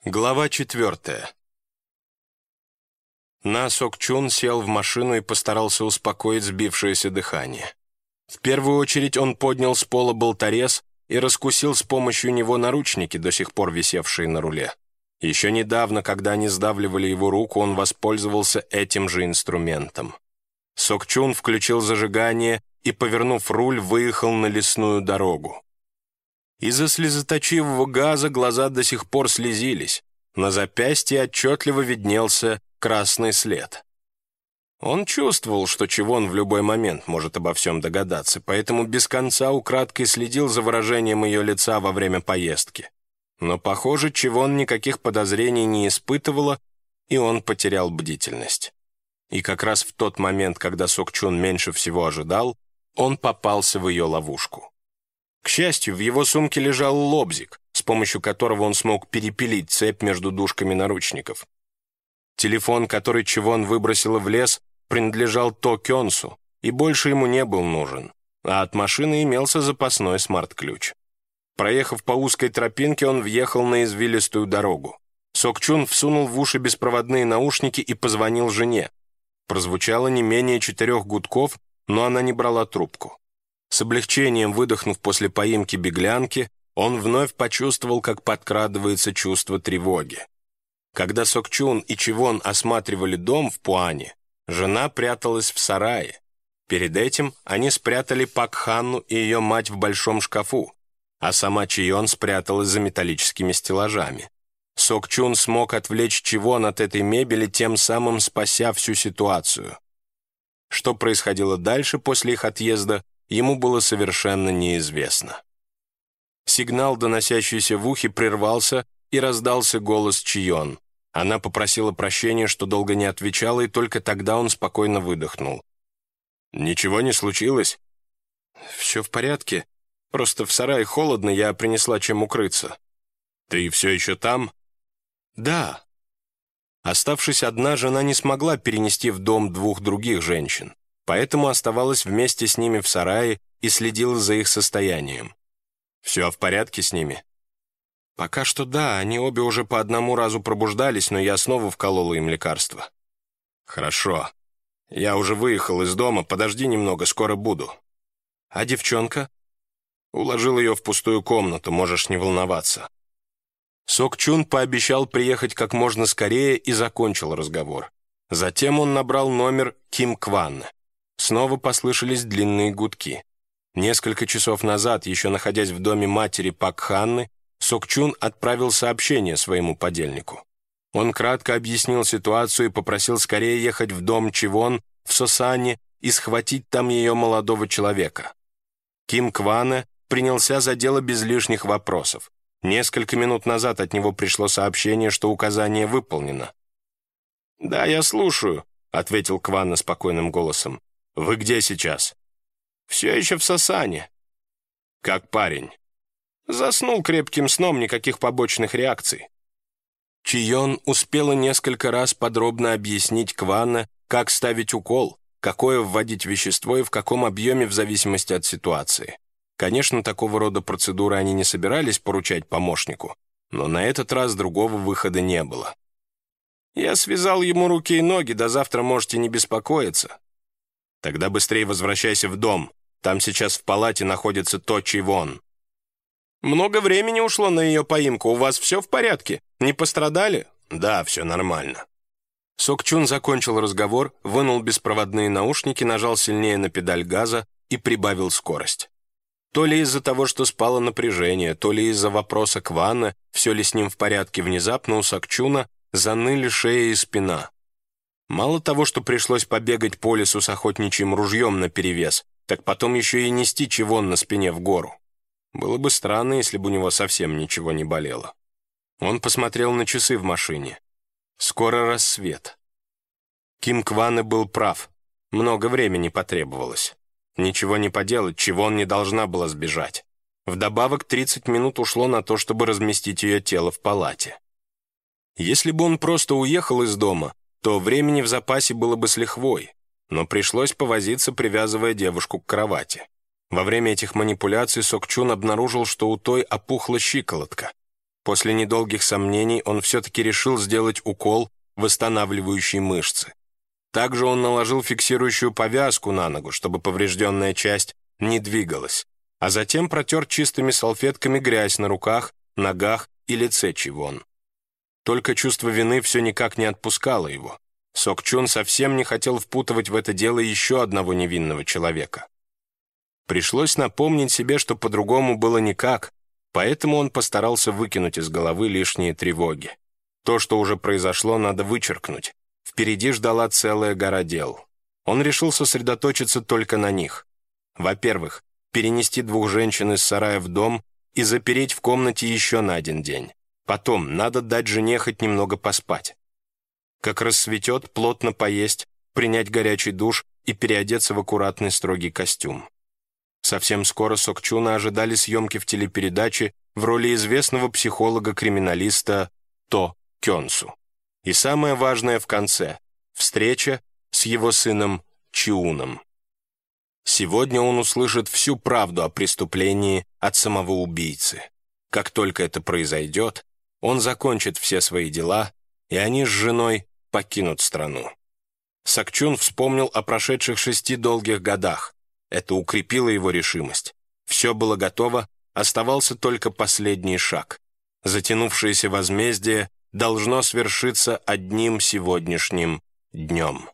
Глава 4. На Сок Чун сел в машину и постарался успокоить сбившееся дыхание. В первую очередь он поднял с пола болторез и раскусил с помощью него наручники, до сих пор висевшие на руле. Еще недавно, когда они сдавливали его руку, он воспользовался этим же инструментом. Сок Чун включил зажигание и, повернув руль, выехал на лесную дорогу. Из-за слезоточивого газа глаза до сих пор слезились. На запястье отчетливо виднелся красный след. Он чувствовал, что Чивон в любой момент может обо всем догадаться, поэтому без конца украдкой следил за выражением ее лица во время поездки. Но, похоже, Чивон никаких подозрений не испытывала, и он потерял бдительность. И как раз в тот момент, когда Сок Чун меньше всего ожидал, он попался в ее ловушку. К счастью, в его сумке лежал лобзик, с помощью которого он смог перепилить цепь между дужками наручников. Телефон, который Чивон выбросила в лес, принадлежал То Кёнсу, и больше ему не был нужен, а от машины имелся запасной смарт-ключ. Проехав по узкой тропинке, он въехал на извилистую дорогу. Сок Чун всунул в уши беспроводные наушники и позвонил жене. Прозвучало не менее 4 гудков, но она не брала трубку. С облегчением выдохнув после поимки беглянки, он вновь почувствовал, как подкрадывается чувство тревоги. Когда Сок Чун и Чивон осматривали дом в Пуане, жена пряталась в сарае. Перед этим они спрятали Пак Ханну и ее мать в большом шкафу, а сама Чион спряталась за металлическими стеллажами. Сок Чун смог отвлечь Чивон от этой мебели, тем самым спася всю ситуацию. Что происходило дальше после их отъезда, ему было совершенно неизвестно. Сигнал, доносящийся в ухе, прервался, и раздался голос Чион. Она попросила прощения, что долго не отвечала, и только тогда он спокойно выдохнул. «Ничего не случилось?» «Все в порядке. Просто в сарае холодно, я принесла чем укрыться». «Ты все еще там?» «Да». Оставшись одна, жена не смогла перенести в дом 2 других женщин, поэтому оставалась вместе с ними в сарае и следила за их состоянием. «Все в порядке с ними?» «Пока что да, они обе уже по одному разу пробуждались, но я снова вколола им лекарства». «Хорошо. Я уже выехал из дома, подожди немного, скоро буду». «А девчонка?» «Уложил ее в пустую комнату, можешь не волноваться». Сок Чун пообещал приехать как можно скорее и закончил разговор. Затем он набрал номер Ким Кван. Снова послышались длинные гудки. Несколько часов назад, еще находясь в доме матери Пак Ханны, Сок Чун отправил сообщение своему подельнику. Он кратко объяснил ситуацию и попросил скорее ехать в дом Чивон в Сосане и схватить там ее молодого человека. Ким Квана принялся за дело без лишних вопросов. Несколько минут назад от него пришло сообщение, что указание выполнено. «Да, я слушаю», — ответил Квана спокойным голосом. «Вы где сейчас?» «Все еще в Сосане». «Как парень?» «Заснул крепким сном, никаких побочных реакций». Чион успела несколько раз подробно объяснить Квана, как ставить укол, какое вводить вещество и в каком объеме в зависимости от ситуации. Конечно, такого рода процедуры они не собирались поручать помощнику, но на этот раз другого выхода не было. «Я связал ему руки и ноги, до завтра можете не беспокоиться». «Тогда быстрее возвращайся в дом. Там сейчас в палате находится То Чивон». «Много времени ушло на ее поимку. У вас все в порядке? Не пострадали?» «Да, все нормально». Сок Чун закончил разговор, вынул беспроводные наушники, нажал сильнее на педаль газа и прибавил скорость. То ли из-за того, что спало напряжение, то ли из-за вопроса Квана, все ли с ним в порядке, внезапно у Сок Чуна заныли шея и спина. Мало того, что пришлось побегать по лесу с охотничьим ружьем наперевес, так потом еще и нести Чивон на спине в гору. Было бы странно, если бы у него совсем ничего не болело. Он посмотрел на часы в машине. Скоро рассвет. Ким Квана был прав. Много времени потребовалось. Ничего не поделать, Чивон не должна была сбежать. Вдобавок 30 минут ушло на то, чтобы разместить ее тело в палате. Если бы он просто уехал из дома, то времени в запасе было бы с лихвой, но пришлось повозиться, привязывая девушку к кровати. Во время этих манипуляций Сок Чун обнаружил, что у той опухла щиколотка. После недолгих сомнений он все-таки решил сделать укол, восстанавливающий мышцы. Также он наложил фиксирующую повязку на ногу, чтобы поврежденная часть не двигалась, а затем протер чистыми салфетками грязь на руках, ногах и лице Чивон. Только чувство вины все никак не отпускало его. Сок-Чун совсем не хотел впутывать в это дело еще одного невинного человека. Пришлось напомнить себе, что по-другому было никак, поэтому он постарался выкинуть из головы лишние тревоги. То, что уже произошло, надо вычеркнуть. Впереди ждала целая гора дел. Он решил сосредоточиться только на них. Во-первых, перенести 2 женщин из сарая в дом и запереть в комнате еще на 1 день. Потом надо дать жене хоть немного поспать. Как рассветет, плотно поесть, принять горячий душ и переодеться в аккуратный строгий костюм. Совсем скоро Сок-Чуна ожидали съемки в телепередаче в роли известного психолога-криминалиста То Кёнсу. И самое важное в конце — встреча с его сыном Чиуном. Сегодня он услышит всю правду о преступлении от самого убийцы. Как только это произойдет, он закончит все свои дела, и они с женой покинут страну. Сок-Чун вспомнил о прошедших 6 долгих годах. Это укрепило его решимость. Все было готово, оставался только последний шаг. Затянувшееся возмездие должно свершиться одним сегодняшним днем.